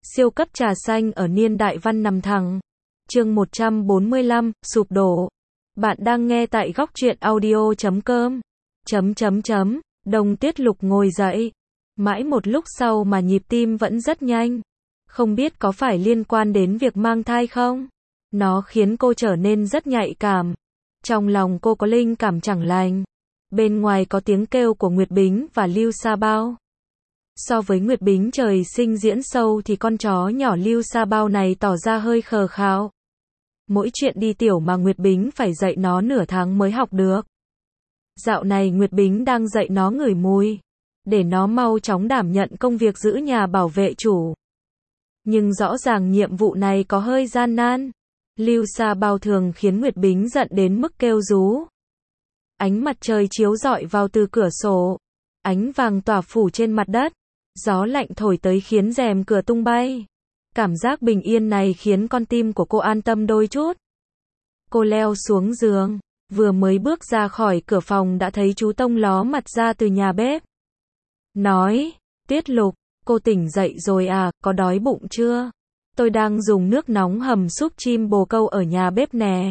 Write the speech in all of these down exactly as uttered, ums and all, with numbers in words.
Siêu cấp trà xanh ở niên đại văn nằm thẳng. Chương một trăm bốn mươi lăm, sụp đổ. Bạn đang nghe tại góc truyện audio chấm com. Chấm chấm chấm, Đồng Tuyết Lục ngồi dậy. Mãi một lúc sau mà nhịp tim vẫn rất nhanh. Không biết có phải liên quan đến việc mang thai không? Nó khiến cô trở nên rất nhạy cảm. Trong lòng cô có linh cảm chẳng lành. Bên ngoài có tiếng kêu của Nguyệt Bính và Lưu Sa Bao. So với Nguyệt Bính trời sinh diễn sâu thì con chó nhỏ Lưu Sa Bao này tỏ ra hơi khờ khạo. Mỗi chuyện đi tiểu mà Nguyệt Bính phải dạy nó nửa tháng mới học được. Dạo này Nguyệt Bính đang dạy nó ngửi mùi, để nó mau chóng đảm nhận công việc giữ nhà bảo vệ chủ. Nhưng rõ ràng nhiệm vụ này có hơi gian nan. Lưu Sa Bao thường khiến Nguyệt Bính giận đến mức kêu rú. Ánh mặt trời chiếu rọi vào từ cửa sổ. Ánh vàng tỏa phủ trên mặt đất. Gió lạnh thổi tới khiến rèm cửa tung bay. Cảm giác bình yên này khiến con tim của cô an tâm đôi chút. Cô leo xuống giường. Vừa mới bước ra khỏi cửa phòng đã thấy chú Tông ló mặt ra từ nhà bếp. Nói, Tuyết Lục, cô tỉnh dậy rồi à, có đói bụng chưa? Tôi đang dùng nước nóng hầm súp chim bồ câu ở nhà bếp nè.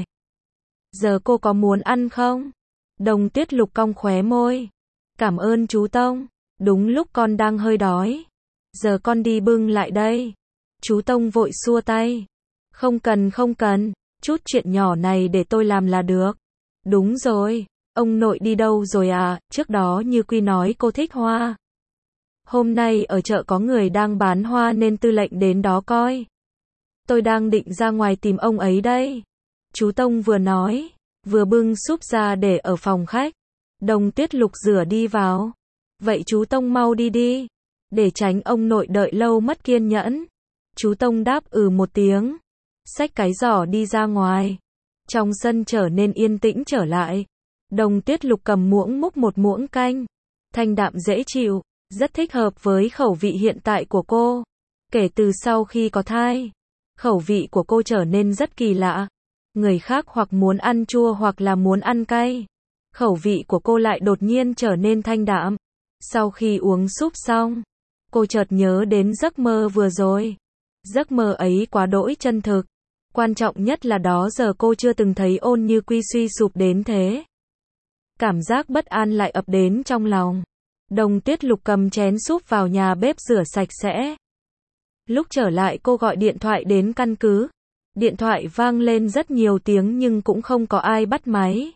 Giờ cô có muốn ăn không? Đồng Tuyết Lục cong khóe môi. Cảm ơn chú Tông. Đúng lúc con đang hơi đói. Giờ con đi bưng lại đây. Chú Tông vội xua tay. Không cần không cần, chút chuyện nhỏ này để tôi làm là được. Đúng rồi, ông nội đi đâu rồi à, trước đó Như Quy nói cô thích hoa. Hôm nay ở chợ có người đang bán hoa nên tư lệnh đến đó coi. Tôi đang định ra ngoài tìm ông ấy đây. Chú Tông vừa nói, vừa bưng súp ra để ở phòng khách. Đồng Tuyết Lục rửa đi vào. Vậy chú Tông mau đi đi, để tránh ông nội đợi lâu mất kiên nhẫn. Chú Tông đáp ừ một tiếng, xách cái giỏ đi ra ngoài. Trong sân trở nên yên tĩnh trở lại. Đồng Tuyết Lục cầm muỗng múc một muỗng canh, thanh đạm dễ chịu, rất thích hợp với khẩu vị hiện tại của cô. Kể từ sau khi có thai, khẩu vị của cô trở nên rất kỳ lạ. Người khác hoặc muốn ăn chua hoặc là muốn ăn cay. Khẩu vị của cô lại đột nhiên trở nên thanh đạm. Sau khi uống súp xong, cô chợt nhớ đến giấc mơ vừa rồi. Giấc mơ ấy quá đỗi chân thực. Quan trọng nhất là đó giờ cô chưa từng thấy Ôn Như Quy suy sụp đến thế. Cảm giác bất an lại ập đến trong lòng. Đồng Tuyết Lục cầm chén súp vào nhà bếp rửa sạch sẽ. Lúc trở lại cô gọi điện thoại đến căn cứ. Điện thoại vang lên rất nhiều tiếng nhưng cũng không có ai bắt máy.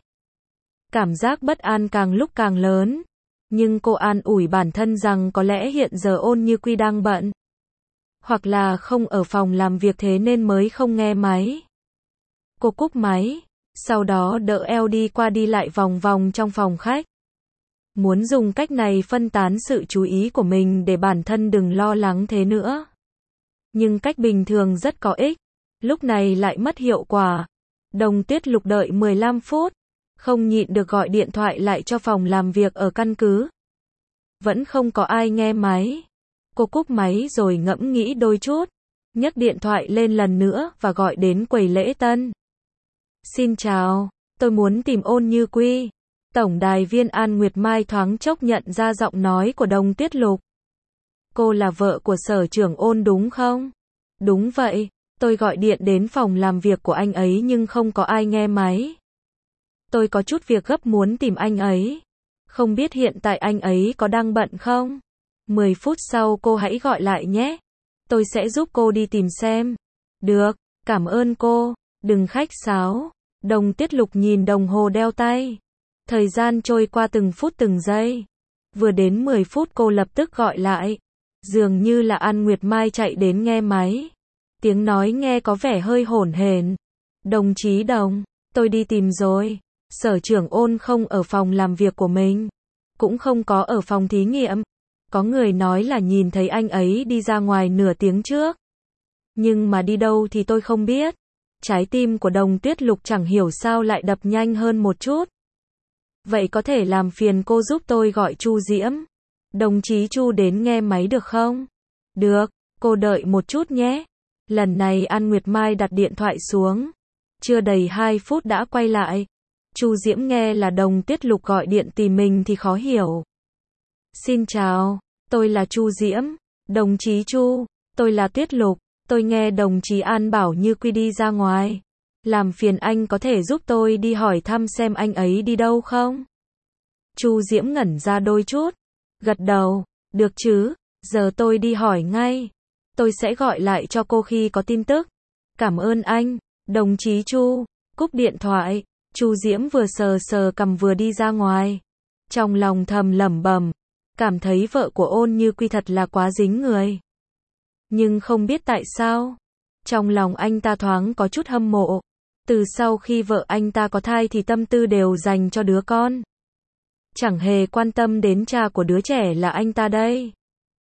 Cảm giác bất an càng lúc càng lớn. Nhưng cô an ủi bản thân rằng có lẽ hiện giờ Ôn Như Quy đang bận. Hoặc là không ở phòng làm việc thế nên mới không nghe máy. Cô cúp máy, sau đó đỡ eo đi qua đi lại vòng vòng trong phòng khách. Muốn dùng cách này phân tán sự chú ý của mình để bản thân đừng lo lắng thế nữa. Nhưng cách bình thường rất có ích, lúc này lại mất hiệu quả. Đồng Tuyết Lục đợi mười lăm phút, không nhịn được gọi điện thoại lại cho phòng làm việc ở căn cứ. Vẫn không có ai nghe máy. Cô cúp máy rồi ngẫm nghĩ đôi chút, nhấc điện thoại lên lần nữa và gọi đến quầy lễ tân. Xin chào, tôi muốn tìm Ôn Như Quy. Tổng đài viên An Nguyệt Mai thoáng chốc nhận ra giọng nói của Đồng Tuyết Lục. Cô là vợ của sở trưởng Ôn đúng không? Đúng vậy, tôi gọi điện đến phòng làm việc của anh ấy nhưng không có ai nghe máy. Tôi có chút việc gấp muốn tìm anh ấy. Không biết hiện tại anh ấy có đang bận không? mười phút sau cô hãy gọi lại nhé. Tôi sẽ giúp cô đi tìm xem. Được, cảm ơn cô. Đừng khách sáo. Đồng Tuyết Lục nhìn đồng hồ đeo tay. Thời gian trôi qua từng phút từng giây. Vừa đến mười phút cô lập tức gọi lại. Dường như là An Nguyệt Mai chạy đến nghe máy. Tiếng nói nghe có vẻ hơi hỗn hển. Đồng chí Đồng, tôi đi tìm rồi. Sở trưởng Ôn không ở phòng làm việc của mình. Cũng không có ở phòng thí nghiệm. Có người nói là nhìn thấy anh ấy đi ra ngoài nửa tiếng trước. Nhưng mà đi đâu thì tôi không biết. Trái tim của Đồng Tuyết Lục chẳng hiểu sao lại đập nhanh hơn một chút. Vậy có thể làm phiền cô giúp tôi gọi Chu Diễm. Đồng chí Chu đến nghe máy được không? Được, cô đợi một chút nhé. Lần này An Nguyệt Mai đặt điện thoại xuống. Chưa đầy hai phút đã quay lại. Chu Diễm nghe là Đồng Tuyết Lục gọi điện tìm mình thì khó hiểu. Xin chào, tôi là Chu Diễm. Đồng chí Chu, tôi là Tuyết Lục, tôi nghe đồng chí An bảo Như Quy đi ra ngoài. Làm phiền anh có thể giúp tôi đi hỏi thăm xem anh ấy đi đâu không? Chu Diễm ngẩn ra đôi chút, gật đầu, được chứ, giờ tôi đi hỏi ngay. Tôi sẽ gọi lại cho cô khi có tin tức. Cảm ơn anh, đồng chí Chu. Cúp điện thoại, Chu Diễm vừa sờ sờ cằm vừa đi ra ngoài. Trong lòng thầm lẩm bẩm, cảm thấy vợ của Ôn Như Quy thật là quá dính người. Nhưng không biết tại sao, trong lòng anh ta thoáng có chút hâm mộ. Từ sau khi vợ anh ta có thai thì tâm tư đều dành cho đứa con. Chẳng hề quan tâm đến cha của đứa trẻ là anh ta đây.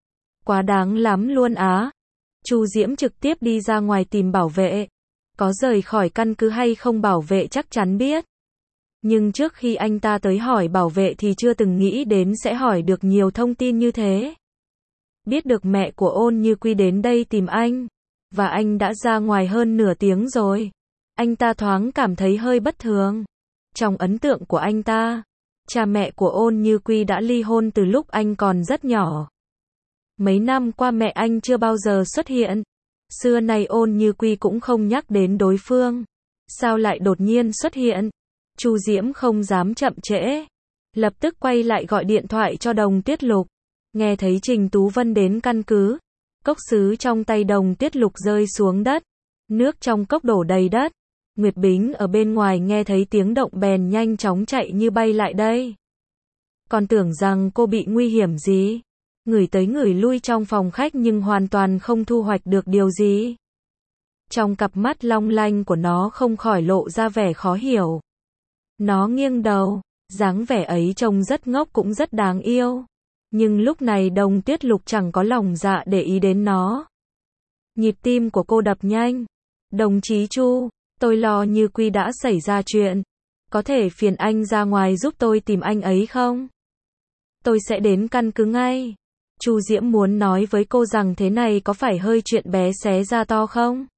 Quá đáng lắm luôn á. Chu Diễm trực tiếp đi ra ngoài tìm bảo vệ. Có rời khỏi căn cứ hay không bảo vệ chắc chắn biết. Nhưng trước khi anh ta tới hỏi bảo vệ thì chưa từng nghĩ đến sẽ hỏi được nhiều thông tin như thế. Biết được mẹ của Ôn Như Quy đến đây tìm anh, và anh đã ra ngoài hơn nửa tiếng rồi. Anh ta thoáng cảm thấy hơi bất thường. Trong ấn tượng của anh ta, cha mẹ của Ôn Như Quy đã ly hôn từ lúc anh còn rất nhỏ. Mấy năm qua mẹ anh chưa bao giờ xuất hiện. Xưa nay Ôn Như Quy cũng không nhắc đến đối phương. Sao lại đột nhiên xuất hiện? Chu Diễm không dám chậm trễ. Lập tức quay lại gọi điện thoại cho Đồng Tuyết Lục. Nghe thấy Trình Tú Vân đến căn cứ. Cốc sứ trong tay Đồng Tuyết Lục rơi xuống đất. Nước trong cốc đổ đầy đất. Nguyệt Bính ở bên ngoài nghe thấy tiếng động bèn nhanh chóng chạy như bay lại đây. Còn tưởng rằng cô bị nguy hiểm gì. Ngửi tới ngửi lui trong phòng khách nhưng hoàn toàn không thu hoạch được điều gì. Trong cặp mắt long lanh của nó không khỏi lộ ra vẻ khó hiểu. Nó nghiêng đầu, dáng vẻ ấy trông rất ngốc cũng rất đáng yêu. Nhưng lúc này Đồng Tuyết Lục chẳng có lòng dạ để ý đến nó. Nhịp tim của cô đập nhanh. Đồng chí Chu, tôi lo Như Quy đã xảy ra chuyện. Có thể phiền anh ra ngoài giúp tôi tìm anh ấy không? Tôi sẽ đến căn cứ ngay. Chu Diễm muốn nói với cô rằng thế này có phải hơi chuyện bé xé ra to không?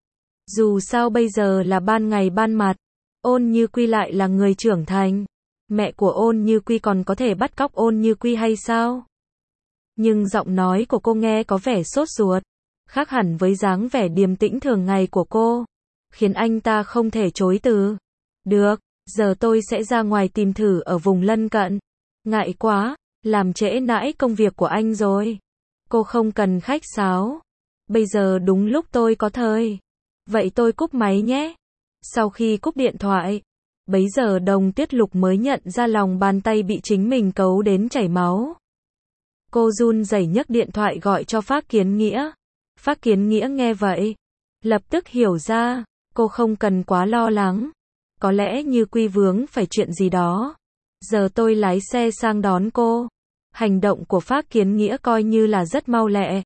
Dù sao bây giờ là ban ngày ban mặt. Ôn Như Quy lại là người trưởng thành. Mẹ của Ôn Như Quy còn có thể bắt cóc Ôn Như Quy hay sao? Nhưng giọng nói của cô nghe có vẻ sốt ruột. Khác hẳn với dáng vẻ điềm tĩnh thường ngày của cô. Khiến anh ta không thể chối từ. Được, giờ tôi sẽ ra ngoài tìm thử ở vùng lân cận. Ngại quá, làm trễ nãi công việc của anh rồi. Cô không cần khách sáo. Bây giờ đúng lúc tôi có thời. Vậy tôi cúp máy nhé. Sau khi cúp điện thoại, bấy giờ Đồng Tuyết Lục mới nhận ra lòng bàn tay bị chính mình cấu đến chảy máu. Cô run rẩy nhấc điện thoại gọi cho Phác Kiến Nghĩa. Phác Kiến Nghĩa nghe vậy, lập tức hiểu ra, cô không cần quá lo lắng. Có lẽ Như Quy vướng phải chuyện gì đó. Giờ tôi lái xe sang đón cô. Hành động của Phác Kiến Nghĩa coi như là rất mau lẹ.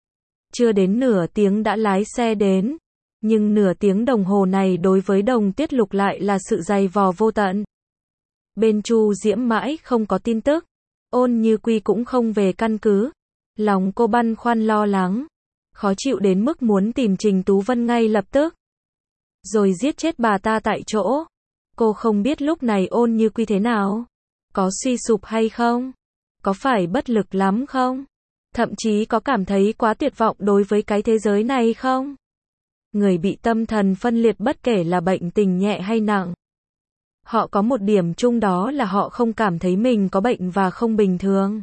Chưa đến nửa tiếng đã lái xe đến. Nhưng nửa tiếng đồng hồ này đối với Đồng Tuyết Lục lại là sự dày vò vô tận. Bên Chu Diễm mãi không có tin tức. Ôn Như Quy cũng không về căn cứ. Lòng cô băn khoăn lo lắng. Khó chịu đến mức muốn tìm Trình Tú Vân ngay lập tức. Rồi giết chết bà ta tại chỗ. Cô không biết lúc này Ôn Như Quy thế nào. Có suy sụp hay không? Có phải bất lực lắm không? Thậm chí có cảm thấy quá tuyệt vọng đối với cái thế giới này không? Người bị tâm thần phân liệt bất kể là bệnh tình nhẹ hay nặng. Họ có một điểm chung đó là họ không cảm thấy mình có bệnh và không bình thường.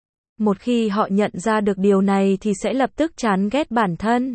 Một khi họ nhận ra được điều này thì sẽ lập tức chán ghét bản thân.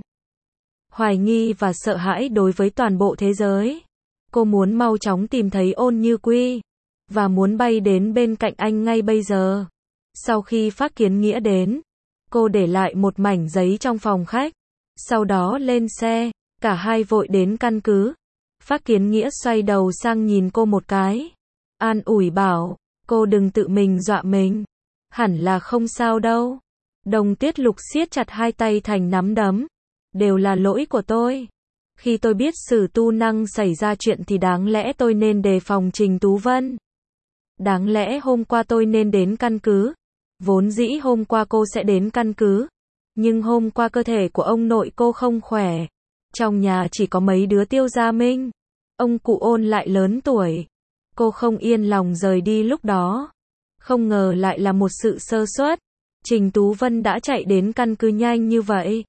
Hoài nghi và sợ hãi đối với toàn bộ thế giới. Cô muốn mau chóng tìm thấy Ôn Như Quy. Và muốn bay đến bên cạnh anh ngay bây giờ. Sau khi Phác Kiến Nghĩa đến, cô để lại một mảnh giấy trong phòng khách. Sau đó lên xe, cả hai vội đến căn cứ. Phác Kiến Nghĩa xoay đầu sang nhìn cô một cái. An ủi bảo, cô đừng tự mình dọa mình. Hẳn là không sao đâu. Đồng Tuyết Lục siết chặt hai tay thành nắm đấm. Đều là lỗi của tôi. Khi tôi biết Sử Tu Năng xảy ra chuyện thì đáng lẽ tôi nên đề phòng Trình Tú Vân. Đáng lẽ hôm qua tôi nên đến căn cứ. Vốn dĩ hôm qua cô sẽ đến căn cứ. Nhưng hôm qua cơ thể của ông nội cô không khỏe. Trong nhà chỉ có mấy đứa Tiêu Gia Minh. Ông cụ Ôn lại lớn tuổi. Cô không yên lòng rời đi lúc đó. Không ngờ lại là một sự sơ suất. Trình Tú Vân đã chạy đến căn cứ nhanh như vậy.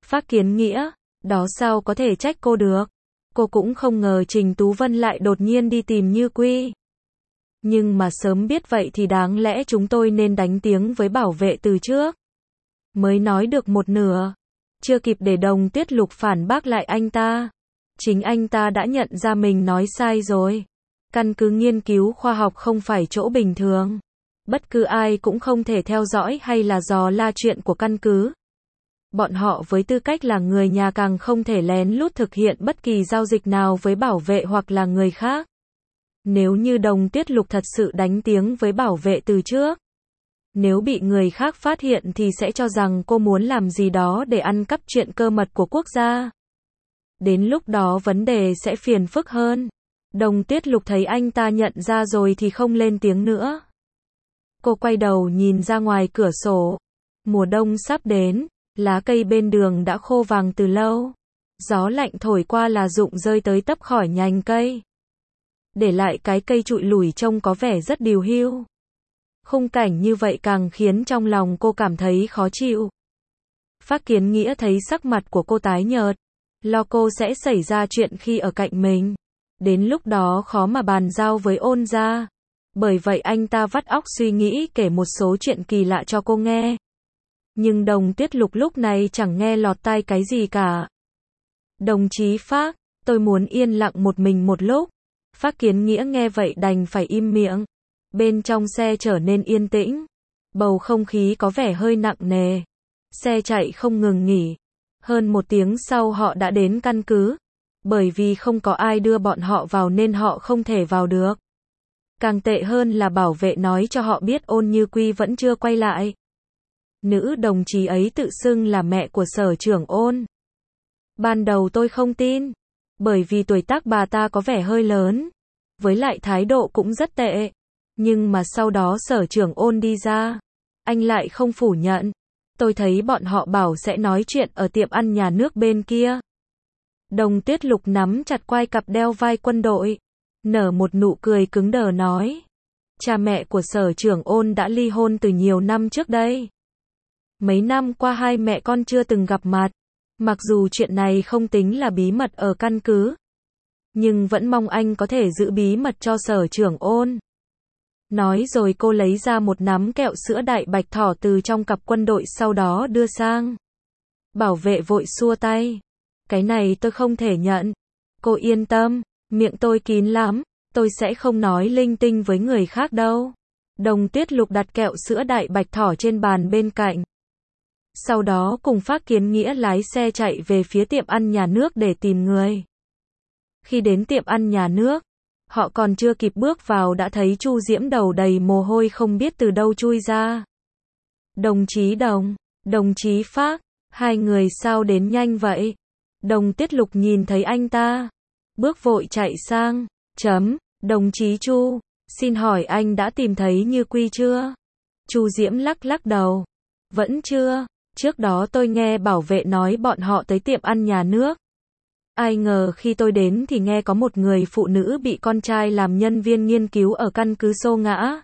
Phác Kiến Nghĩa, đó sao có thể trách cô được. Cô cũng không ngờ Trình Tú Vân lại đột nhiên đi tìm Như Quy. Nhưng mà sớm biết vậy thì đáng lẽ chúng tôi nên đánh tiếng với bảo vệ từ trước. Mới nói được một nửa. Chưa kịp để Đồng Tuyết Lục phản bác lại anh ta. Chính anh ta đã nhận ra mình nói sai rồi. Căn cứ nghiên cứu khoa học không phải chỗ bình thường. Bất cứ ai cũng không thể theo dõi hay là dò la chuyện của căn cứ. Bọn họ với tư cách là người nhà càng không thể lén lút thực hiện bất kỳ giao dịch nào với bảo vệ hoặc là người khác. Nếu như Đồng Tuyết Lục thật sự đánh tiếng với bảo vệ từ trước, nếu bị người khác phát hiện thì sẽ cho rằng cô muốn làm gì đó để ăn cắp chuyện cơ mật của quốc gia. Đến lúc đó vấn đề sẽ phiền phức hơn. Đồng Tuyết Lục thấy anh ta nhận ra rồi thì không lên tiếng nữa. Cô quay đầu nhìn ra ngoài cửa sổ. Mùa đông sắp đến, lá cây bên đường đã khô vàng từ lâu. Gió lạnh thổi qua là rụng rơi tới tấp khỏi nhành cây. Để lại cái cây trụi lủi trông có vẻ rất điều hưu. Khung cảnh như vậy càng khiến trong lòng cô cảm thấy khó chịu. Phác Kiến Nghĩa thấy sắc mặt của cô tái nhợt, lo cô sẽ xảy ra chuyện khi ở cạnh mình. Đến lúc đó khó mà bàn giao với Ôn gia. Bởi vậy anh ta vắt óc suy nghĩ kể một số chuyện kỳ lạ cho cô nghe. Nhưng Đồng Tuyết Lục lúc này chẳng nghe lọt tai cái gì cả. Đồng chí Phác, tôi muốn yên lặng một mình một lúc. Phác Kiến Nghĩa nghe vậy đành phải im miệng. Bên trong xe trở nên yên tĩnh. Bầu không khí có vẻ hơi nặng nề. Xe chạy không ngừng nghỉ. Hơn một tiếng sau họ đã đến căn cứ. Bởi vì không có ai đưa bọn họ vào nên họ không thể vào được. Càng tệ hơn là bảo vệ nói cho họ biết Ôn Như Quy vẫn chưa quay lại. Nữ đồng chí ấy tự xưng là mẹ của sở trưởng Ôn. Ban đầu tôi không tin. Bởi vì tuổi tác bà ta có vẻ hơi lớn. Với lại thái độ cũng rất tệ. Nhưng mà sau đó sở trưởng Ôn đi ra. Anh lại không phủ nhận. Tôi thấy bọn họ bảo sẽ nói chuyện ở tiệm ăn nhà nước bên kia. Đồng Tuyết Lục nắm chặt quai cặp đeo vai quân đội. Nở một nụ cười cứng đờ nói. Cha mẹ của sở trưởng Ôn đã ly hôn từ nhiều năm trước đây. Mấy năm qua hai mẹ con chưa từng gặp mặt. Mặc dù chuyện này không tính là bí mật ở căn cứ. Nhưng vẫn mong anh có thể giữ bí mật cho sở trưởng Ôn. Nói rồi cô lấy ra một nắm kẹo sữa đại bạch thỏ từ trong cặp quân đội sau đó đưa sang. Bảo vệ vội xua tay. Cái này tôi không thể nhận. Cô yên tâm, miệng tôi kín lắm, tôi sẽ không nói linh tinh với người khác đâu. Đồng Tuyết Lục đặt kẹo sữa đại bạch thỏ trên bàn bên cạnh. Sau đó cùng Phác Kiến Nghĩa lái xe chạy về phía tiệm ăn nhà nước để tìm người. Khi đến tiệm ăn nhà nước, họ còn chưa kịp bước vào đã thấy Chu Diễm đầu đầy mồ hôi không biết từ đâu chui ra. Đồng chí Đồng, đồng chí Phác, hai người sao đến nhanh vậy? Đồng Tuyết Lục nhìn thấy anh ta, bước vội chạy sang, chấm, đồng chí Chu, xin hỏi anh đã tìm thấy Như Quy chưa? Chu Diễm lắc lắc đầu, vẫn chưa, trước đó tôi nghe bảo vệ nói bọn họ tới tiệm ăn nhà nước. Ai ngờ khi tôi đến thì nghe có một người phụ nữ bị con trai làm nhân viên nghiên cứu ở căn cứ xô ngã.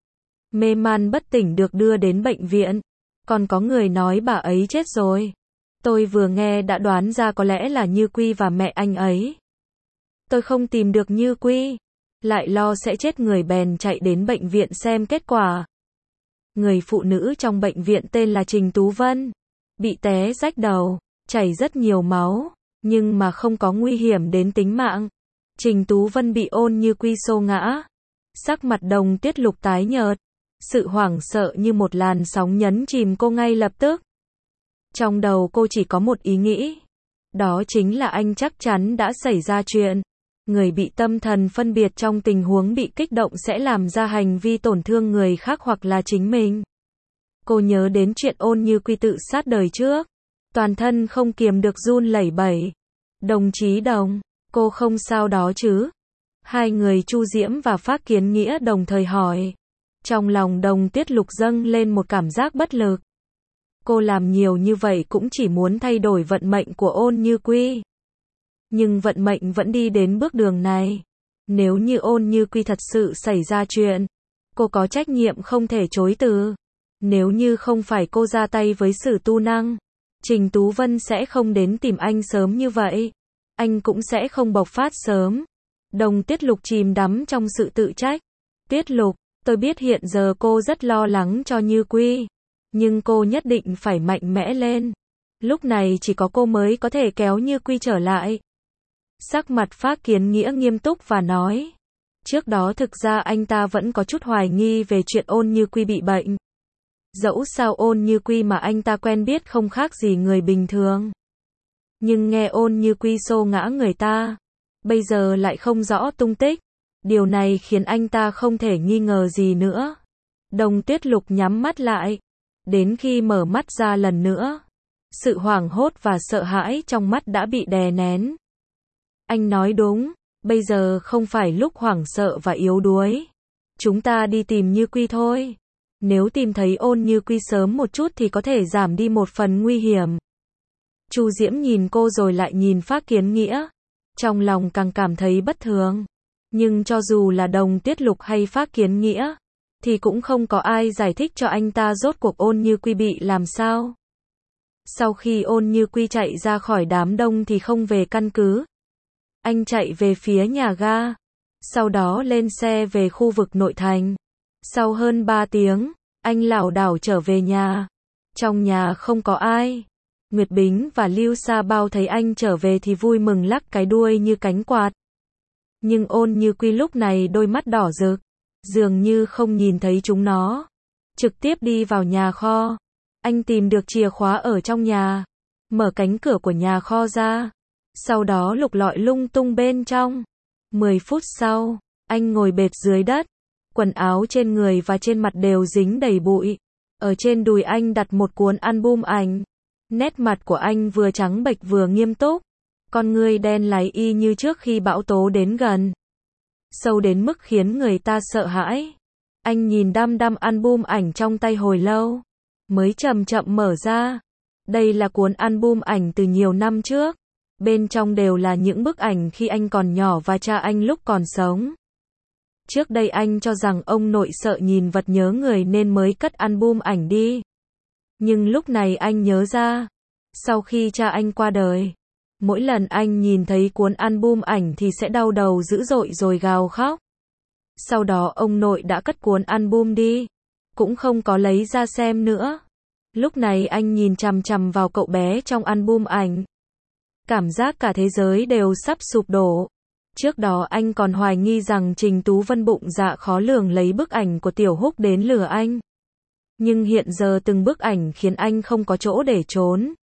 Mê man bất tỉnh được đưa đến bệnh viện. Còn có người nói bà ấy chết rồi. Tôi vừa nghe đã đoán ra có lẽ là Như Quy và mẹ anh ấy. Tôi không tìm được Như Quy. Lại lo sẽ chết người bèn chạy đến bệnh viện xem kết quả. Người phụ nữ trong bệnh viện tên là Trình Tú Vân. Bị té rách đầu, chảy rất nhiều máu. Nhưng mà không có nguy hiểm đến tính mạng. Trình Tú Vân bị Ôn Như Quy xô ngã. Sắc mặt Đồng Tuyết Lục tái nhợt. Sự hoảng sợ như một làn sóng nhấn chìm cô ngay lập tức. Trong đầu cô chỉ có một ý nghĩ. Đó chính là anh chắc chắn đã xảy ra chuyện. Người bị tâm thần phân biệt trong tình huống bị kích động sẽ làm ra hành vi tổn thương người khác hoặc là chính mình. Cô nhớ đến chuyện Ôn Như Quy tự sát đời trước. Toàn thân không kiềm được run lẩy bẩy. Đồng chí Đồng, cô không sao đó chứ? Hai người Chu Diễm và Phác Kiến Nghĩa đồng thời hỏi. Trong lòng Đồng Tuyết Lục dâng lên một cảm giác bất lực. Cô làm nhiều như vậy cũng chỉ muốn thay đổi vận mệnh của Ôn Như Quy. Nhưng vận mệnh vẫn đi đến bước đường này. Nếu như Ôn Như Quy thật sự xảy ra chuyện, cô có trách nhiệm không thể chối từ. Nếu như không phải cô ra tay với Sử Tu Năng, Trình Tú Vân sẽ không đến tìm anh sớm như vậy. Anh cũng sẽ không bộc phát sớm. Đồng Tiết Lục chìm đắm trong sự tự trách. Tiết Lục, tôi biết hiện giờ cô rất lo lắng cho Như Quy. Nhưng cô nhất định phải mạnh mẽ lên. Lúc này chỉ có cô mới có thể kéo Như Quy trở lại. Sắc mặt Phác Kiến Nghĩa nghiêm túc và nói. Trước đó thực ra anh ta vẫn có chút hoài nghi về chuyện Ôn Như Quy bị bệnh. Dẫu sao Ôn Như Quy mà anh ta quen biết không khác gì người bình thường. Nhưng nghe Ôn Như Quy xô ngã người ta, bây giờ lại không rõ tung tích. Điều này khiến anh ta không thể nghi ngờ gì nữa. Đồng Tiết Lục nhắm mắt lại. Đến khi mở mắt ra lần nữa, sự hoảng hốt và sợ hãi trong mắt đã bị đè nén. Anh nói đúng, bây giờ không phải lúc hoảng sợ và yếu đuối. Chúng ta đi tìm Như Quy thôi. Nếu tìm thấy Ôn Như Quy sớm một chút thì có thể giảm đi một phần nguy hiểm. Chu Diễm nhìn cô rồi lại nhìn Phác Kiến Nghĩa. Trong lòng càng cảm thấy bất thường. Nhưng cho dù là Đồng Tiết Lục hay Phác Kiến Nghĩa, thì cũng không có ai giải thích cho anh ta rốt cuộc Ôn Như Quy bị làm sao. Sau khi Ôn Như Quy chạy ra khỏi đám đông thì không về căn cứ. Anh chạy về phía nhà ga. Sau đó lên xe về khu vực nội thành. Sau hơn ba tiếng, anh lảo đảo trở về nhà. Trong nhà không có ai. Nguyệt Bính và Lưu Sa Bao thấy anh trở về thì vui mừng lắc cái đuôi như cánh quạt. Nhưng Ôn Như Quy lúc này đôi mắt đỏ rực, dường như không nhìn thấy chúng nó. Trực tiếp đi vào nhà kho. Anh tìm được chìa khóa ở trong nhà. Mở cánh cửa của nhà kho ra. Sau đó lục lọi lung tung bên trong. Mười phút sau, anh ngồi bệt dưới đất. Quần áo trên người và trên mặt đều dính đầy bụi. Ở trên đùi anh đặt một cuốn album ảnh. Nét mặt của anh vừa trắng bệch vừa nghiêm túc. Con ngươi đen láy y như trước khi bão tố đến gần. Sâu đến mức khiến người ta sợ hãi. Anh nhìn đăm đăm album ảnh trong tay hồi lâu. Mới chậm chậm mở ra. Đây là cuốn album ảnh từ nhiều năm trước. Bên trong đều là những bức ảnh khi anh còn nhỏ và cha anh lúc còn sống. Trước đây anh cho rằng ông nội sợ nhìn vật nhớ người nên mới cất album ảnh đi. Nhưng lúc này anh nhớ ra. Sau khi cha anh qua đời, mỗi lần anh nhìn thấy cuốn album ảnh thì sẽ đau đầu dữ dội rồi gào khóc. Sau đó ông nội đã cất cuốn album đi. Cũng không có lấy ra xem nữa. Lúc này anh nhìn chằm chằm vào cậu bé trong album ảnh. Cảm giác cả thế giới đều sắp sụp đổ. Trước đó anh còn hoài nghi rằng Trình Tú Vân bụng dạ khó lường lấy bức ảnh của Tiểu Húc đến lừa anh. Nhưng hiện giờ từng bức ảnh khiến anh không có chỗ để trốn.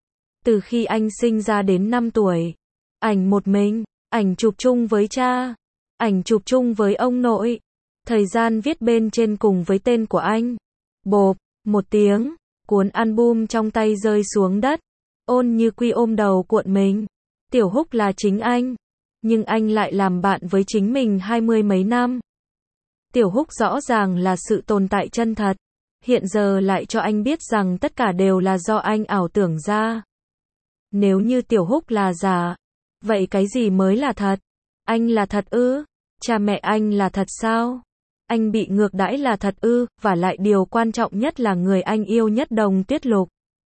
Từ khi anh sinh ra đến năm tuổi, ảnh một mình, ảnh chụp chung với cha, ảnh chụp chung với ông nội, thời gian viết bên trên cùng với tên của anh. Bộp, một tiếng, cuốn album trong tay rơi xuống đất. Ôn Như Quy ôm đầu cuộn mình. Tiểu Húc là chính anh, nhưng anh lại làm bạn với chính mình hai mươi mấy năm. Tiểu Húc rõ ràng là sự tồn tại chân thật, hiện giờ lại cho anh biết rằng tất cả đều là do anh ảo tưởng ra. Nếu như Tiểu Húc là giả, vậy cái gì mới là thật? Anh là thật ư? Cha mẹ anh là thật sao? Anh bị ngược đãi là thật ư? Và lại điều quan trọng nhất là người anh yêu nhất Đồng Tiết Lục.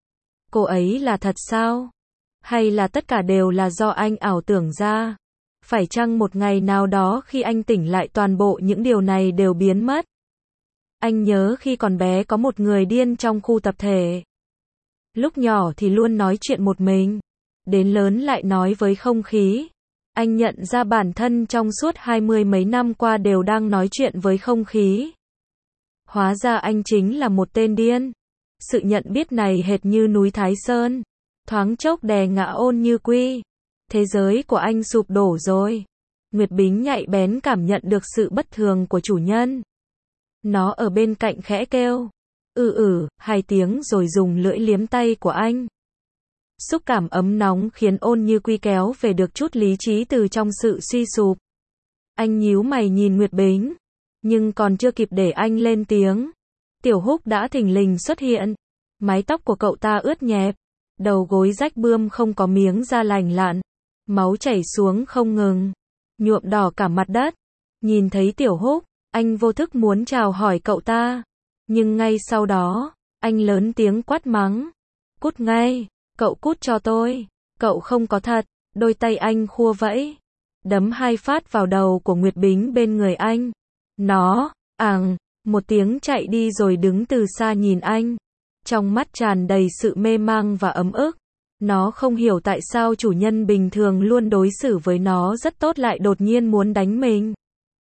Cô ấy là thật sao? Hay là tất cả đều là do anh ảo tưởng ra? Phải chăng một ngày nào đó khi anh tỉnh lại toàn bộ những điều này đều biến mất? Anh nhớ khi còn bé có một người điên trong khu tập thể. Lúc nhỏ thì luôn nói chuyện một mình. Đến lớn lại nói với không khí. Anh nhận ra bản thân trong suốt hai mươi mấy năm qua đều đang nói chuyện với không khí. Hóa ra anh chính là một tên điên. Sự nhận biết này hệt như núi Thái Sơn. Thoáng chốc đè ngã Ôn Như Quy. Thế giới của anh sụp đổ rồi. Nguyệt Bính nhạy bén cảm nhận được sự bất thường của chủ nhân. Nó ở bên cạnh khẽ kêu. Ừ ừ, hai tiếng rồi dùng lưỡi liếm tay của anh. Xúc cảm ấm nóng khiến Ôn Như Quy kéo về được chút lý trí từ trong sự suy sụp. Anh nhíu mày nhìn Nguyệt Bính. Nhưng còn chưa kịp để anh lên tiếng. Tiểu Húc đã thình lình xuất hiện. Mái tóc của cậu ta ướt nhẹp. Đầu gối rách bươm không có miếng da lành lặn. Máu chảy xuống không ngừng. Nhuộm đỏ cả mặt đất. Nhìn thấy Tiểu Húc, anh vô thức muốn chào hỏi cậu ta. Nhưng ngay sau đó, anh lớn tiếng quát mắng. Cút ngay. Cậu cút cho tôi. Cậu không có thật. Đôi tay anh khua vẫy, đấm hai phát vào đầu của Nguyệt Bính bên người anh. Nó, àng, một tiếng chạy đi rồi đứng từ xa nhìn anh. Trong mắt tràn đầy sự mê mang và ấm ức. Nó không hiểu tại sao chủ nhân bình thường luôn đối xử với nó rất tốt lại đột nhiên muốn đánh mình.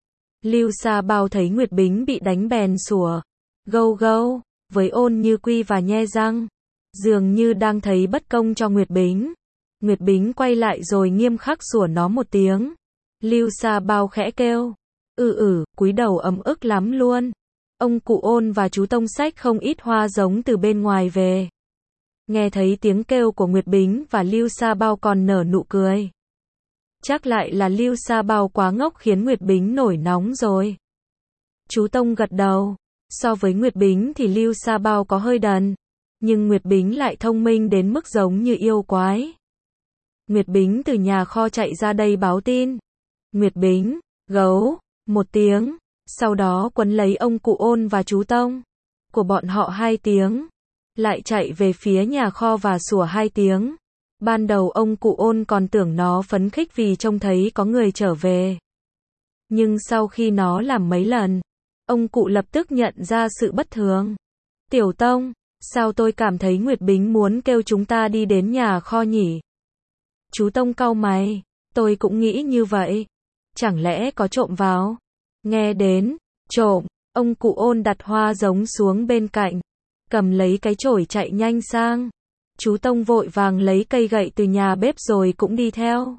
Lưu Sa Bao thấy Nguyệt Bính bị đánh bèn sủa, gâu gâu, với Ôn Như Quy và nhe răng. Dường như đang thấy bất công cho Nguyệt Bính. Nguyệt Bính quay lại rồi nghiêm khắc sủa nó một tiếng. Lưu Sa Bao khẽ kêu, ừ ừ, cúi đầu ấm ức lắm luôn. Ông cụ Ôn và chú Tông xách không ít hoa giống từ bên ngoài về. Nghe thấy tiếng kêu của Nguyệt Bính và Lưu Sa Bao còn nở nụ cười. Chắc lại là Lưu Sa Bao quá ngốc khiến Nguyệt Bính nổi nóng rồi. Chú Tông gật đầu. So với Nguyệt Bính thì Lưu Sa Bao có hơi đần. Nhưng Nguyệt Bính lại thông minh đến mức giống như yêu quái. Nguyệt Bính từ nhà kho chạy ra đây báo tin. Nguyệt Bính, gấu, một tiếng. Sau đó quấn lấy ông cụ Ôn và chú Tông của bọn họ hai tiếng. Lại chạy về phía nhà kho và sủa hai tiếng. Ban đầu ông cụ Ôn còn tưởng nó phấn khích vì trông thấy có người trở về. Nhưng sau khi nó làm mấy lần, ông cụ lập tức nhận ra sự bất thường. Tiểu Tông, sao tôi cảm thấy Nguyệt Bính muốn kêu chúng ta đi đến nhà kho nhỉ? Chú Tông cau mày, tôi cũng nghĩ như vậy. Chẳng lẽ có trộm vào? Nghe đến trộm, ông cụ Ôn đặt hoa giống xuống bên cạnh, cầm lấy cái chổi chạy nhanh sang. Chú Tông vội vàng lấy cây gậy từ nhà bếp rồi cũng đi theo.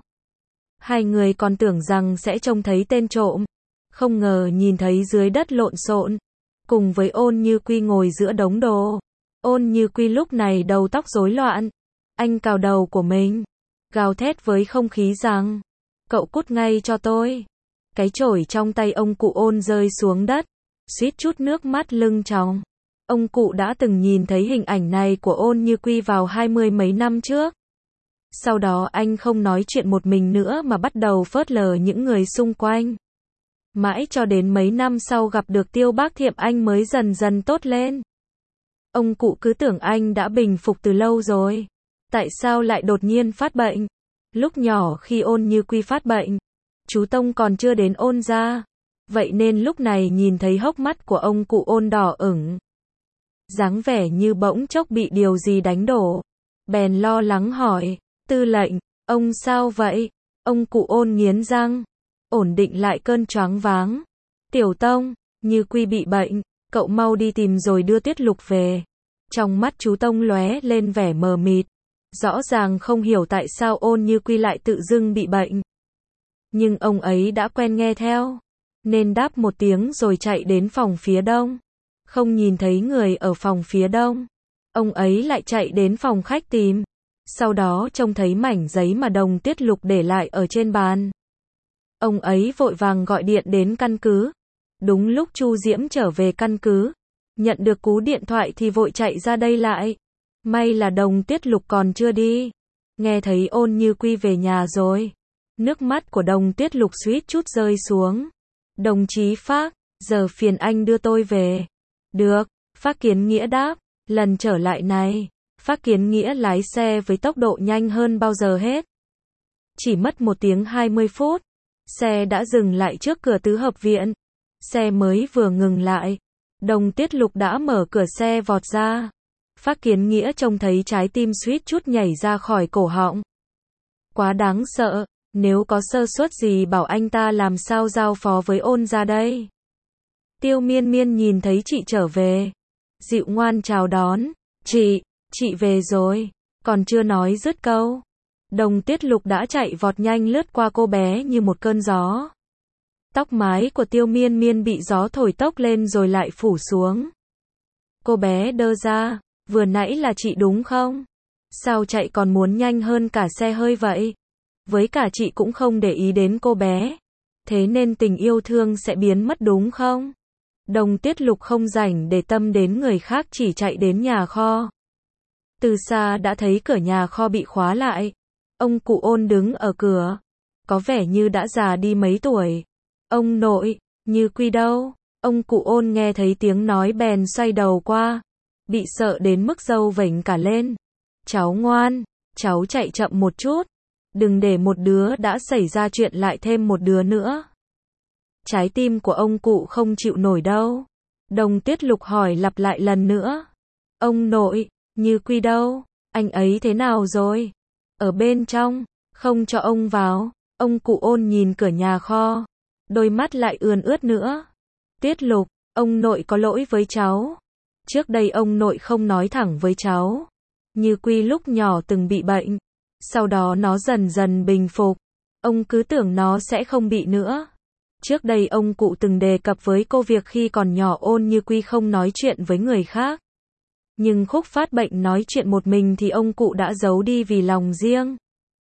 Hai người còn tưởng rằng sẽ trông thấy tên trộm, không ngờ nhìn thấy dưới đất lộn xộn, cùng với Ôn Như Quy ngồi giữa đống đồ. Ôn Như Quy lúc này đầu tóc rối loạn, anh cào đầu của mình, gào thét với không khí rằng, cậu cút ngay cho tôi. Cái chổi trong tay ông cụ Ôn rơi xuống đất, suýt chút nước mắt lưng tròng. Ông cụ đã từng nhìn thấy hình ảnh này của Ôn Như Quy vào hai mươi mấy năm trước. Sau đó anh không nói chuyện một mình nữa mà bắt đầu phớt lờ những người xung quanh. Mãi cho đến mấy năm sau gặp được Tiêu Bác Thiệm anh mới dần dần tốt lên. Ông cụ cứ tưởng anh đã bình phục từ lâu rồi. Tại sao lại đột nhiên phát bệnh? Lúc nhỏ khi Ôn Như Quy phát bệnh, chú Tông còn chưa đến Ôn gia. Vậy nên lúc này nhìn thấy hốc mắt của ông cụ Ôn đỏ ửng, dáng vẻ như bỗng chốc bị điều gì đánh đổ. Bèn lo lắng hỏi, tư lệnh, ông sao vậy? Ông cụ Ôn nghiến răng, ổn định lại cơn choáng váng. Tiểu Tông, Như Quy bị bệnh, cậu mau đi tìm rồi đưa Tuyết Lục về. Trong mắt chú Tông lóe lên vẻ mờ mịt, rõ ràng không hiểu tại sao Ôn Như Quy lại tự dưng bị bệnh. Nhưng ông ấy đã quen nghe theo, nên đáp một tiếng rồi chạy đến phòng phía đông. Không nhìn thấy người ở phòng phía đông, ông ấy lại chạy đến phòng khách tìm. Sau đó trông thấy mảnh giấy mà Đồng Tuyết Lục để lại ở trên bàn. Ông ấy vội vàng gọi điện đến căn cứ. Đúng lúc Chu Diễm trở về căn cứ, nhận được cú điện thoại thì vội chạy ra đây lại. May là Đồng Tuyết Lục còn chưa đi. Nghe thấy Ôn Như Quy về nhà rồi, nước mắt của Đồng Tuyết Lục suýt chút rơi xuống. Đồng chí Phác, giờ phiền anh đưa tôi về. Được, Phác Kiến Nghĩa đáp. Lần trở lại này, Phác Kiến Nghĩa lái xe với tốc độ nhanh hơn bao giờ hết. Chỉ mất một tiếng hai mươi phút, xe đã dừng lại trước cửa tứ hợp viện. Xe mới vừa ngừng lại, Đồng Tuyết Lục đã mở cửa xe vọt ra. Phác Kiến Nghĩa trông thấy trái tim suýt chút nhảy ra khỏi cổ họng. Quá đáng sợ, nếu có sơ suất gì bảo anh ta làm sao giao phó với Ôn ra đây. Tiêu Miên Miên nhìn thấy chị trở về, dịu ngoan chào đón. Chị, chị về rồi. Còn chưa nói dứt câu, Đồng Tuyết Lục đã chạy vọt nhanh lướt qua cô bé như một cơn gió. Tóc mái của Tiêu Miên Miên bị gió thổi tốc lên rồi lại phủ xuống. Cô bé đơ ra, vừa nãy là chị đúng không? Sao chạy còn muốn nhanh hơn cả xe hơi vậy? Với cả chị cũng không để ý đến cô bé, thế nên tình yêu thương sẽ biến mất đúng không? Đồng Tuyết Lục không rảnh để tâm đến người khác, chỉ chạy đến nhà kho. Từ xa đã thấy cửa nhà kho bị khóa lại. Ông cụ Ôn đứng ở cửa, có vẻ như đã già đi mấy tuổi. Ông nội, Như Quy đâu? Ông cụ Ôn nghe thấy tiếng nói bèn xoay đầu qua, bị sợ đến mức râu vểnh cả lên. Cháu ngoan, cháu chạy chậm một chút, đừng để một đứa đã xảy ra chuyện lại thêm một đứa nữa. Trái tim của ông cụ không chịu nổi đâu. Đồng Tiết Lục hỏi lặp lại lần nữa. Ông nội, Như Quy đâu? Anh ấy thế nào rồi? Ở bên trong, không cho ông vào. Ông cụ Ôn nhìn cửa nhà kho, đôi mắt lại ươn ướt nữa. Tiết Lục, ông nội có lỗi với cháu. Trước đây ông nội không nói thẳng với cháu. Như Quy lúc nhỏ từng bị bệnh, sau đó nó dần dần bình phục. Ông cứ tưởng nó sẽ không bị nữa. Trước đây ông cụ từng đề cập với cô việc khi còn nhỏ Ôn Như Quy không nói chuyện với người khác. Nhưng khúc phát bệnh nói chuyện một mình thì ông cụ đã giấu đi vì lòng riêng.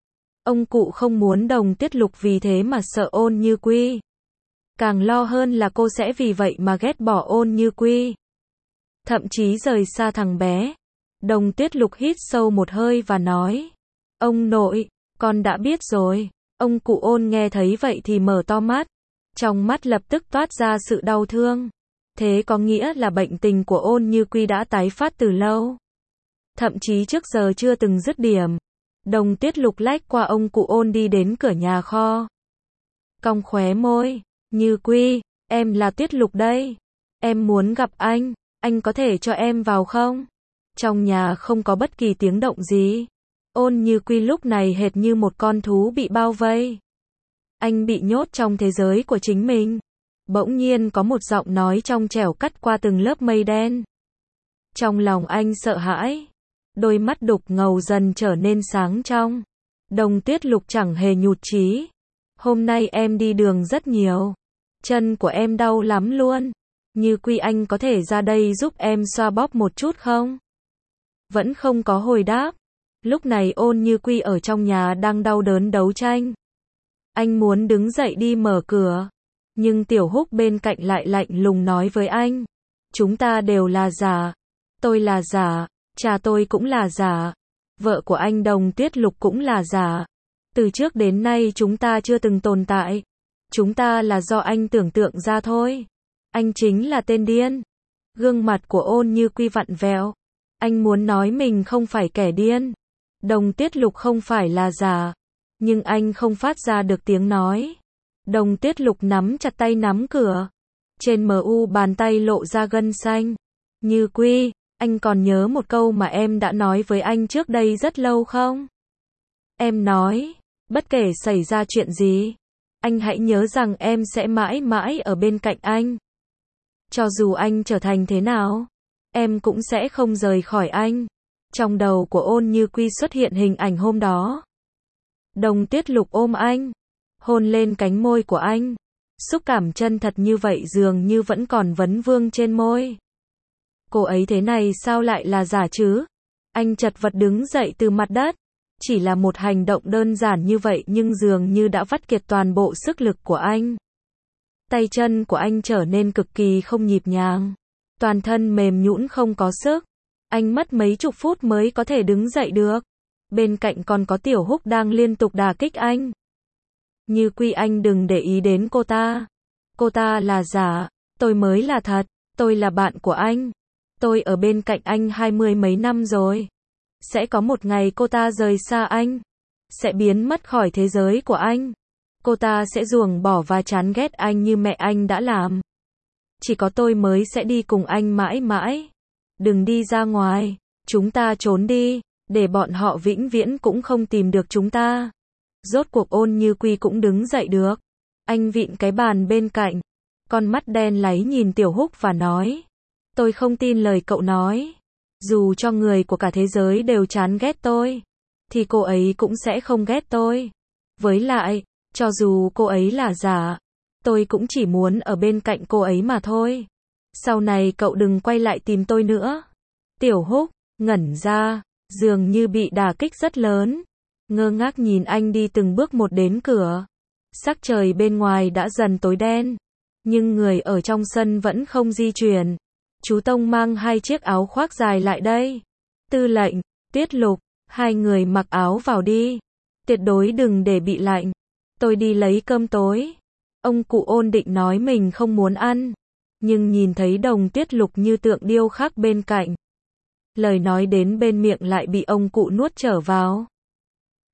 Ông cụ không muốn Đồng Tiết Lục vì thế mà sợ Ôn Như Quy. Càng lo hơn là cô sẽ vì vậy mà ghét bỏ Ôn Như Quy. Thậm chí rời xa thằng bé. Đồng Tiết Lục hít sâu một hơi và nói. Ông nội, con đã biết rồi. Ông cụ Ôn nghe thấy vậy thì mở to mắt. Trong mắt lập tức toát ra sự đau thương. Thế có nghĩa là bệnh tình của Ôn Như Quy đã tái phát từ lâu. Thậm chí trước giờ chưa từng dứt điểm. Đồng Tiết Lục lách qua ông cụ Ôn đi đến cửa nhà kho. Cong khóe môi. Như Quy, em là Tiết Lục đây. Em muốn gặp anh, anh có thể cho em vào không? Trong nhà không có bất kỳ tiếng động gì. Ôn Như Quy lúc này hệt như một con thú bị bao vây. Anh bị nhốt trong thế giới của chính mình. Bỗng nhiên có một giọng nói trong trẻo cắt qua từng lớp mây đen. Trong lòng anh sợ hãi. Đôi mắt đục ngầu dần trở nên sáng trong. Đồng Tiết Lục chẳng hề nhụt chí. Hôm nay em đi đường rất nhiều. Chân của em đau lắm luôn. Như Quy anh có thể ra đây giúp em xoa bóp một chút không? Vẫn không có hồi đáp. Lúc này Ôn Như Quy ở trong nhà đang đau đớn đấu tranh. Anh muốn đứng dậy đi mở cửa. Nhưng Tiểu Húc bên cạnh lại lạnh lùng nói với anh. Chúng ta đều là giả. Tôi là giả. Cha tôi cũng là giả. Vợ của anh Đồng Tiết Lục cũng là giả. Từ trước đến nay chúng ta chưa từng tồn tại. Chúng ta là do anh tưởng tượng ra thôi. Anh chính là tên điên. Gương mặt của Ôn Như Quy vặn vẹo. Anh muốn nói mình không phải kẻ điên. Đồng Tiết Lục không phải là giả. Nhưng anh không phát ra được tiếng nói. Đồng Tiết Lục nắm chặt tay nắm cửa. Trên mờ u bàn tay lộ ra gân xanh. Như Quy, anh còn nhớ một câu mà em đã nói với anh trước đây rất lâu không? Em nói, bất kể xảy ra chuyện gì, anh hãy nhớ rằng em sẽ mãi mãi ở bên cạnh anh. Cho dù anh trở thành thế nào, em cũng sẽ không rời khỏi anh. Trong đầu của Ôn Như Quy xuất hiện hình ảnh hôm đó. Đồng Tiết Lục ôm anh, hôn lên cánh môi của anh. Xúc cảm chân thật như vậy dường như vẫn còn vấn vương trên môi. Cô ấy thế này sao lại là giả chứ? Anh chật vật đứng dậy từ mặt đất. Chỉ là một hành động đơn giản như vậy nhưng dường như đã vắt kiệt toàn bộ sức lực của anh. Tay chân của anh trở nên cực kỳ không nhịp nhàng. Toàn thân mềm nhũn không có sức. Anh mất mấy chục phút mới có thể đứng dậy được. Bên cạnh còn có Tiểu Húc đang liên tục đả kích anh. Như Quy anh đừng để ý đến cô ta. Cô ta là giả. Tôi mới là thật. Tôi là bạn của anh. Tôi ở bên cạnh anh hai mươi mấy năm rồi. Sẽ có một ngày cô ta rời xa anh. Sẽ biến mất khỏi thế giới của anh. Cô ta sẽ ruồng bỏ và chán ghét anh như mẹ anh đã làm. Chỉ có tôi mới sẽ đi cùng anh mãi mãi. Đừng đi ra ngoài. Chúng ta trốn đi. Để bọn họ vĩnh viễn cũng không tìm được chúng ta. Rốt cuộc Ôn Như Quy cũng đứng dậy được. Anh vịn cái bàn bên cạnh. Con mắt đen láy nhìn Tiểu Húc và nói. Tôi không tin lời cậu nói. Dù cho người của cả thế giới đều chán ghét tôi, thì cô ấy cũng sẽ không ghét tôi. Với lại, cho dù cô ấy là giả, tôi cũng chỉ muốn ở bên cạnh cô ấy mà thôi. Sau này cậu đừng quay lại tìm tôi nữa. Tiểu Húc ngẩn ra, dường như bị đả kích rất lớn, ngơ ngác nhìn anh đi từng bước một đến cửa. Sắc trời bên ngoài đã dần tối đen, nhưng người ở trong sân vẫn không di chuyển. Chú Tông mang hai chiếc áo khoác dài lại đây. Tư lệnh, Tiết Lục, hai người mặc áo vào đi. Tuyệt đối đừng để bị lạnh. Tôi đi lấy cơm tối. Ông cụ Ôn định nói mình không muốn ăn, nhưng nhìn thấy Đồng Tiết Lục như tượng điêu khắc bên cạnh. Lời nói đến bên miệng lại bị ông cụ nuốt trở vào.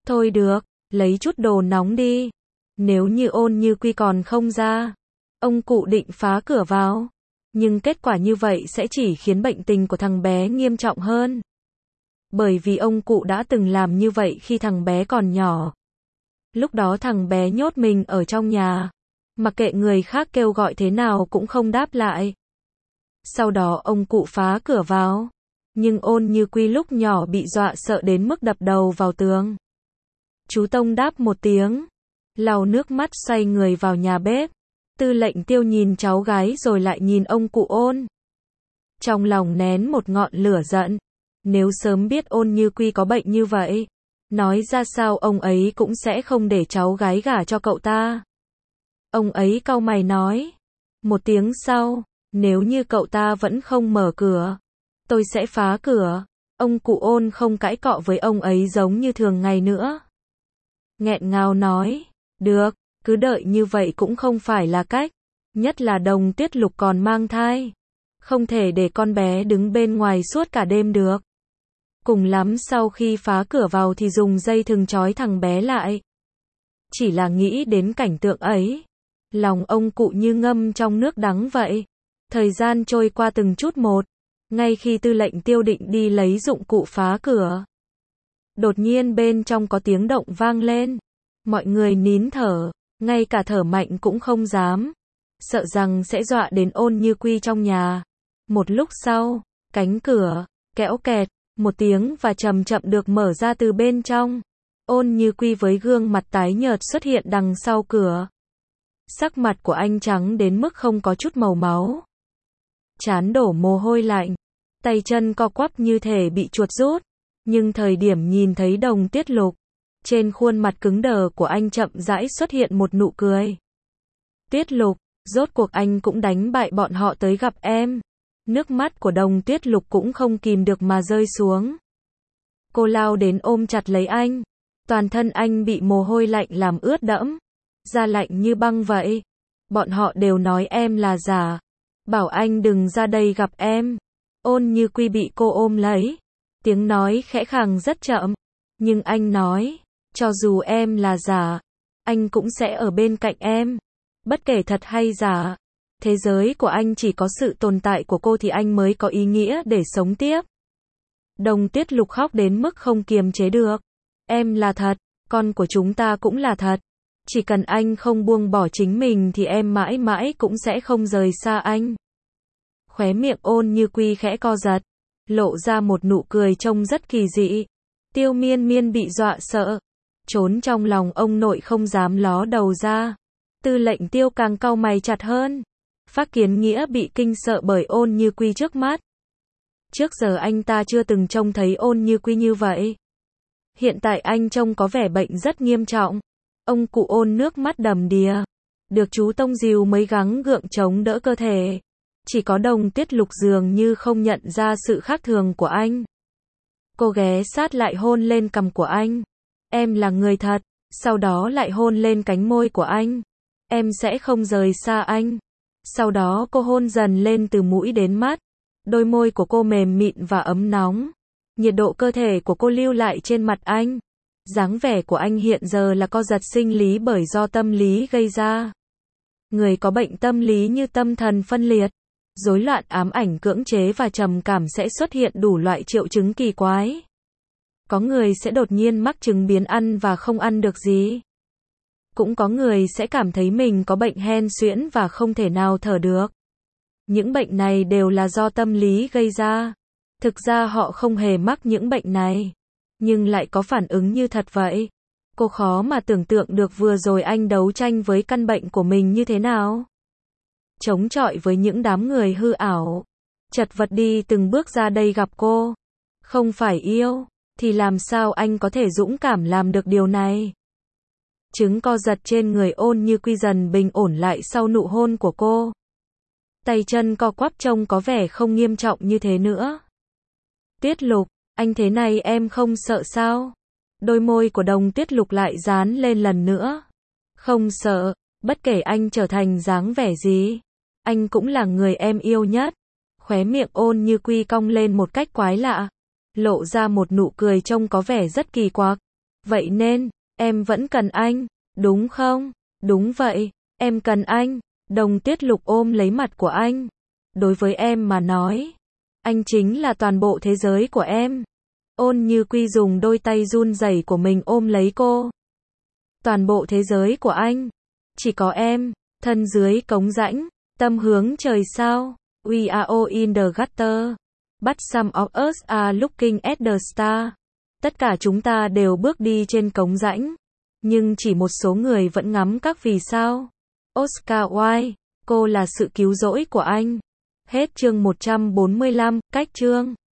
Thôi được, lấy chút đồ nóng đi. Nếu như Ôn Như Quy còn không ra, ông cụ định phá cửa vào. Nhưng kết quả như vậy sẽ chỉ khiến bệnh tình của thằng bé nghiêm trọng hơn. Bởi vì ông cụ đã từng làm như vậy khi thằng bé còn nhỏ. Lúc đó thằng bé nhốt mình ở trong nhà, mặc kệ người khác kêu gọi thế nào cũng không đáp lại. Sau đó ông cụ phá cửa vào, nhưng Ôn Như Quy lúc nhỏ bị dọa sợ đến mức đập đầu vào tường. Chú Tông đáp một tiếng, lau nước mắt xoay người vào nhà bếp. Tư lệnh Tiêu nhìn cháu gái rồi lại nhìn ông cụ Ôn. Trong lòng nén một ngọn lửa giận. Nếu sớm biết Ôn Như Quy có bệnh như vậy, nói ra sao ông ấy cũng sẽ không để cháu gái gả cho cậu ta. Ông ấy cau mày nói. Một tiếng sau, nếu như cậu ta vẫn không mở cửa, tôi sẽ phá cửa. Ông cụ Ôn không cãi cọ với ông ấy giống như thường ngày nữa. Nghẹn ngào nói, được, cứ đợi như vậy cũng không phải là cách. Nhất là Đồng Tuyết Lục còn mang thai. Không thể để con bé đứng bên ngoài suốt cả đêm được. Cùng lắm sau khi phá cửa vào thì dùng dây thừng trói thằng bé lại. Chỉ là nghĩ đến cảnh tượng ấy, lòng ông cụ như ngâm trong nước đắng vậy. Thời gian trôi qua từng chút một, ngay khi Tư lệnh Tiêu định đi lấy dụng cụ phá cửa. Đột nhiên bên trong có tiếng động vang lên. Mọi người nín thở, ngay cả thở mạnh cũng không dám. Sợ rằng sẽ dọa đến Ôn Như Quy trong nhà. Một lúc sau, cánh cửa, kéo kẹt, một tiếng và chậm chậm được mở ra từ bên trong. Ôn Như Quy với gương mặt tái nhợt xuất hiện đằng sau cửa. Sắc mặt của anh trắng đến mức không có chút màu máu. Trán đổ mồ hôi lạnh, tay chân co quắp như thể bị chuột rút. Nhưng thời điểm nhìn thấy Đồng Tuyết Lục, trên khuôn mặt cứng đờ của anh chậm rãi xuất hiện một nụ cười. Tuyết Lục, rốt cuộc anh cũng đánh bại bọn họ tới gặp em. Nước mắt của Đồng Tuyết Lục cũng không kìm được mà rơi xuống. Cô lao đến ôm chặt lấy anh. Toàn thân anh bị mồ hôi lạnh làm ướt đẫm. Da lạnh như băng vậy. Bọn họ đều nói em là giả. Bảo anh đừng ra đây gặp em. Ôn Như Quy bị cô ôm lấy. Tiếng nói khẽ khàng rất chậm. Nhưng anh nói, cho dù em là giả, anh cũng sẽ ở bên cạnh em. Bất kể thật hay giả. Thế giới của anh chỉ có sự tồn tại của cô thì anh mới có ý nghĩa để sống tiếp. Đồng Tuyết Lục khóc đến mức không kiềm chế được. Em là thật, con của chúng ta cũng là thật. Chỉ cần anh không buông bỏ chính mình thì em mãi mãi cũng sẽ không rời xa anh. Khóe miệng Ôn Như Quy khẽ co giật, lộ ra một nụ cười trông rất kỳ dị. Tiêu Miên Miên bị dọa sợ, trốn trong lòng ông nội không dám ló đầu ra. Tư lệnh Tiêu càng cau mày chặt hơn. Phác Kiến Nghĩa bị kinh sợ bởi Ôn Như Quy trước mắt. Trước giờ anh ta chưa từng trông thấy Ôn Như Quy như vậy. Hiện tại anh trông có vẻ bệnh rất nghiêm trọng. Ông cụ Ôn nước mắt đầm đìa. Được chú Tông dìu mới gắng gượng chống đỡ cơ thể. Chỉ có Đồng Tuyết Lục dường như không nhận ra sự khác thường của anh. Cô ghé sát lại hôn lên cằm của anh. Em là người thật. Sau đó lại hôn lên cánh môi của anh. Em sẽ không rời xa anh. Sau đó cô hôn dần lên từ mũi đến mắt. Đôi môi của cô mềm mịn và ấm nóng. Nhiệt độ cơ thể của cô lưu lại trên mặt anh. Dáng vẻ của anh hiện giờ là co giật sinh lý bởi do tâm lý gây ra. Người có bệnh tâm lý như tâm thần phân liệt, rối loạn ám ảnh cưỡng chế và trầm cảm sẽ xuất hiện đủ loại triệu chứng kỳ quái. Có người sẽ đột nhiên mắc chứng biến ăn và không ăn được gì. Cũng có người sẽ cảm thấy mình có bệnh hen suyễn và không thể nào thở được. Những bệnh này đều là do tâm lý gây ra. Thực ra họ không hề mắc những bệnh này, nhưng lại có phản ứng như thật vậy. Cô khó mà tưởng tượng được vừa rồi anh đấu tranh với căn bệnh của mình như thế nào. Chống chọi với những đám người hư ảo. Chật vật đi từng bước ra đây gặp cô. Không phải yêu, thì làm sao anh có thể dũng cảm làm được điều này. Chứng co giật trên người Ôn Như Quy dần bình ổn lại sau nụ hôn của cô. Tay chân co quắp trông có vẻ không nghiêm trọng như thế nữa. Tuyết Lục, anh thế này em không sợ sao? Đôi môi của Đồng Tuyết Lục lại dán lên lần nữa. Không sợ, bất kể anh trở thành dáng vẻ gì, anh cũng là người em yêu nhất. Khóe miệng Ôn Như Quy cong lên một cách quái lạ, lộ ra một nụ cười trông có vẻ rất kỳ quặc. Vậy nên, em vẫn cần anh, đúng không? Đúng vậy, em cần anh. Đồng Tuyết Lục ôm lấy mặt của anh. Đối với em mà nói, anh chính là toàn bộ thế giới của em. Ôn Như Quy dùng đôi tay run rẩy của mình ôm lấy cô. Toàn bộ thế giới của anh, chỉ có em. Thân dưới cống rãnh, tâm hướng trời sao. We are all in the gutter, but some of us are looking at the star. Tất cả chúng ta đều bước đi trên cống rãnh, nhưng chỉ một số người vẫn ngắm các vì sao. Oscar Wilde, cô là sự cứu rỗi của anh. Hết chương một trăm bốn mươi lăm, cách chương.